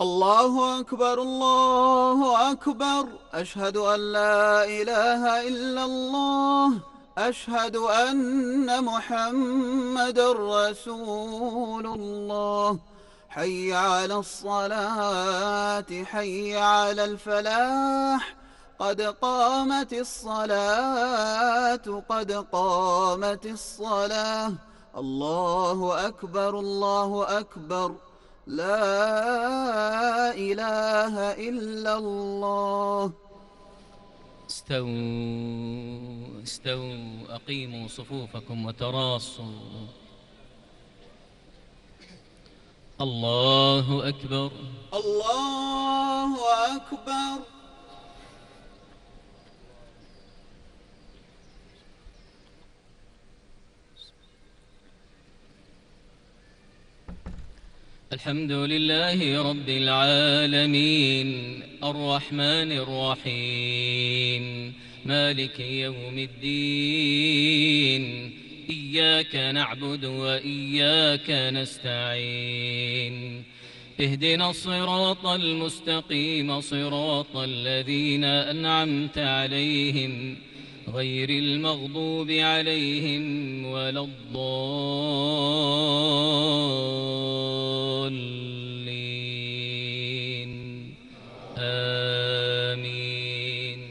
الله أكبر الله أكبر، أشهد أن لا إله إلا الله، أشهد أن محمدًا رسول الله. حي على الصلاة، حي على الفلاح، قد قامت الصلاة، قد قامت الصلاة. الله أكبر الله أكبر، لا إله إلا الله. استووا استووا، أقيموا صفوفكم وتراصوا. الله أكبر الله أكبر. الحمد لله رب العالمين، الرحمن الرحيم، مالك يوم الدين. إياك نعبد وإياك نستعين. اهدنا الصراط المستقيم، صراط الذين أنعمت عليهم، غير المغضوب عليهم ولا الضالين. آمين.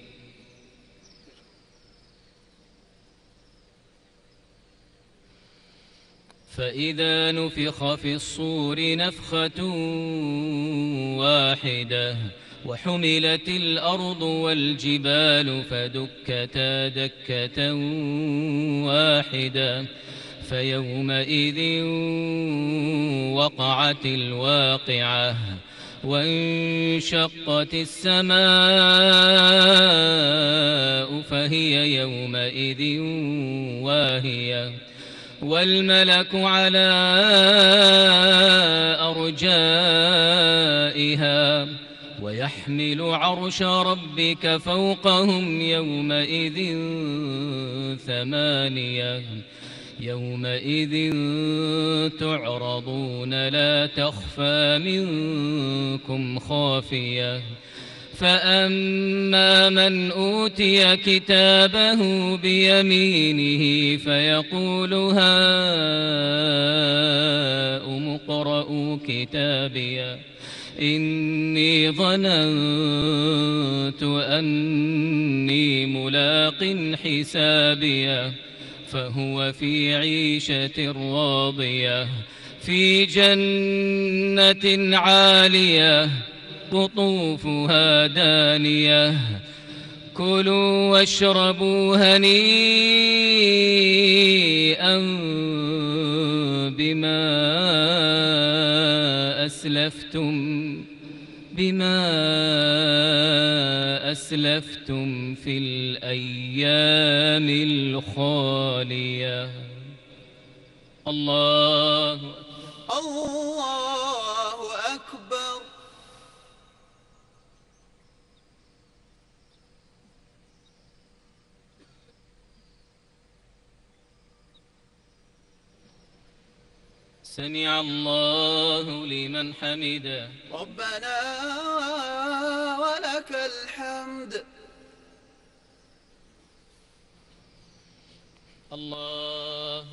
فإذا نفخ في الصور نفخة واحدة، وحملت الأرض والجبال فدكتا دكة واحدة، فيومئذ وقعت الواقعة، وانشقت السماء فهي يومئذ واهية، والملك على أرجائها، ويحمل عرش ربك فوقهم يومئذ ثمانية. يومئذ تعرضون لا تخفى منكم خافية. فأما من أوتي كتابه بيمينه فيقول هاؤم اقرءوا كتابيه، إني ظننت أني ملاق حسابيه، فهو في عيشة راضية، في جنة عالية، قطوفها دانية. كلوا واشربوا هنيئا بما أسلفتم في الأيام الخالية. الله أكبر. سمع الله لمن حمده. ربنا ولك الحمد. الله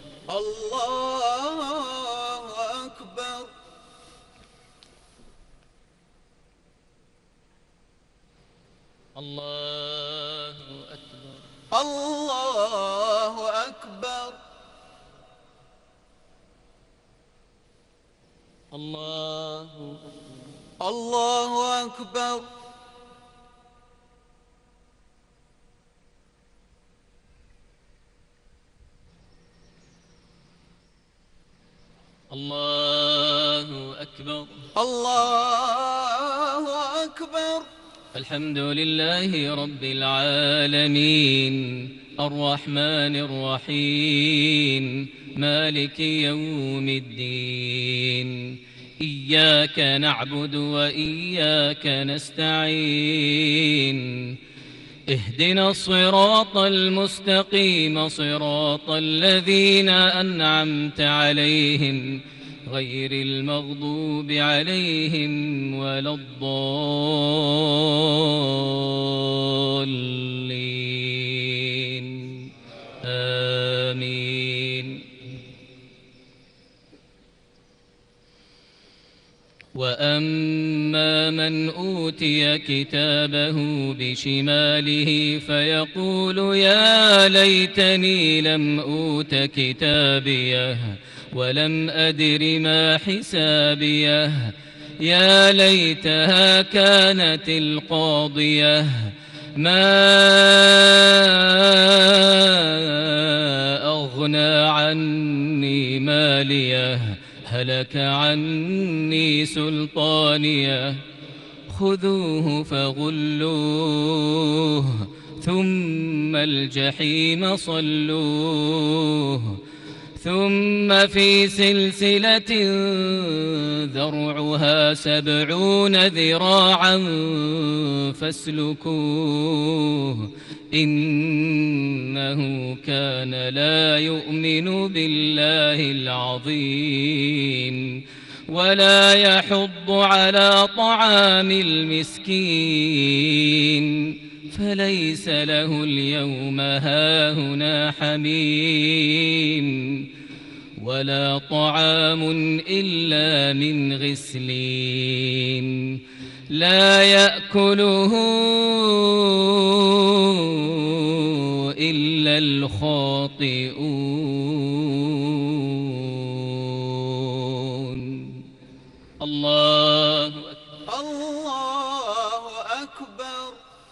أكبر. الله أكبر. الله أكبر. الله أكبر. الله أكبر. الله أكبر. الحمد لله رب العالمين، الرحمن الرحيم، مالك يوم الدين. إياك نعبد وإياك نستعين. اهدنا الصراط المستقيم، صراط الذين أنعمت عليهم، غير المغضوب عليهم ولا الضالين آمين. وأما من أوتي كتابه بشماله فيقول يا ليتني لم أوت كتابيه ولم أدر ما حسابيه يا ليتها كانت القاضية ما أغنى عني ماليه هلك عني سلطانيه خذوه فغلوه ثم الجحيم صلوه ثم في سلسلة ذرعها 70 ذراعا فاسلكوه إنه كان لا يؤمن بالله العظيم ولا يحض على طعام المسكين فليس له اليوم هاهنا حميم ولا طعام إلا من غسلين لا يأكله إلا الخاطئون. الله أكبر. الله أكبر.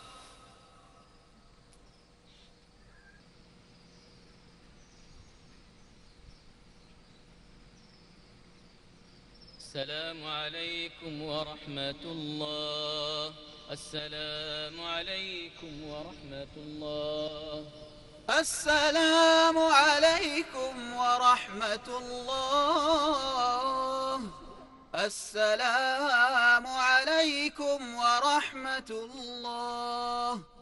السلام عليكم ورحمة الله. السلام عليكم ورحمة الله. السلام عليكم ورحمة الله. السلام عليكم ورحمة الله.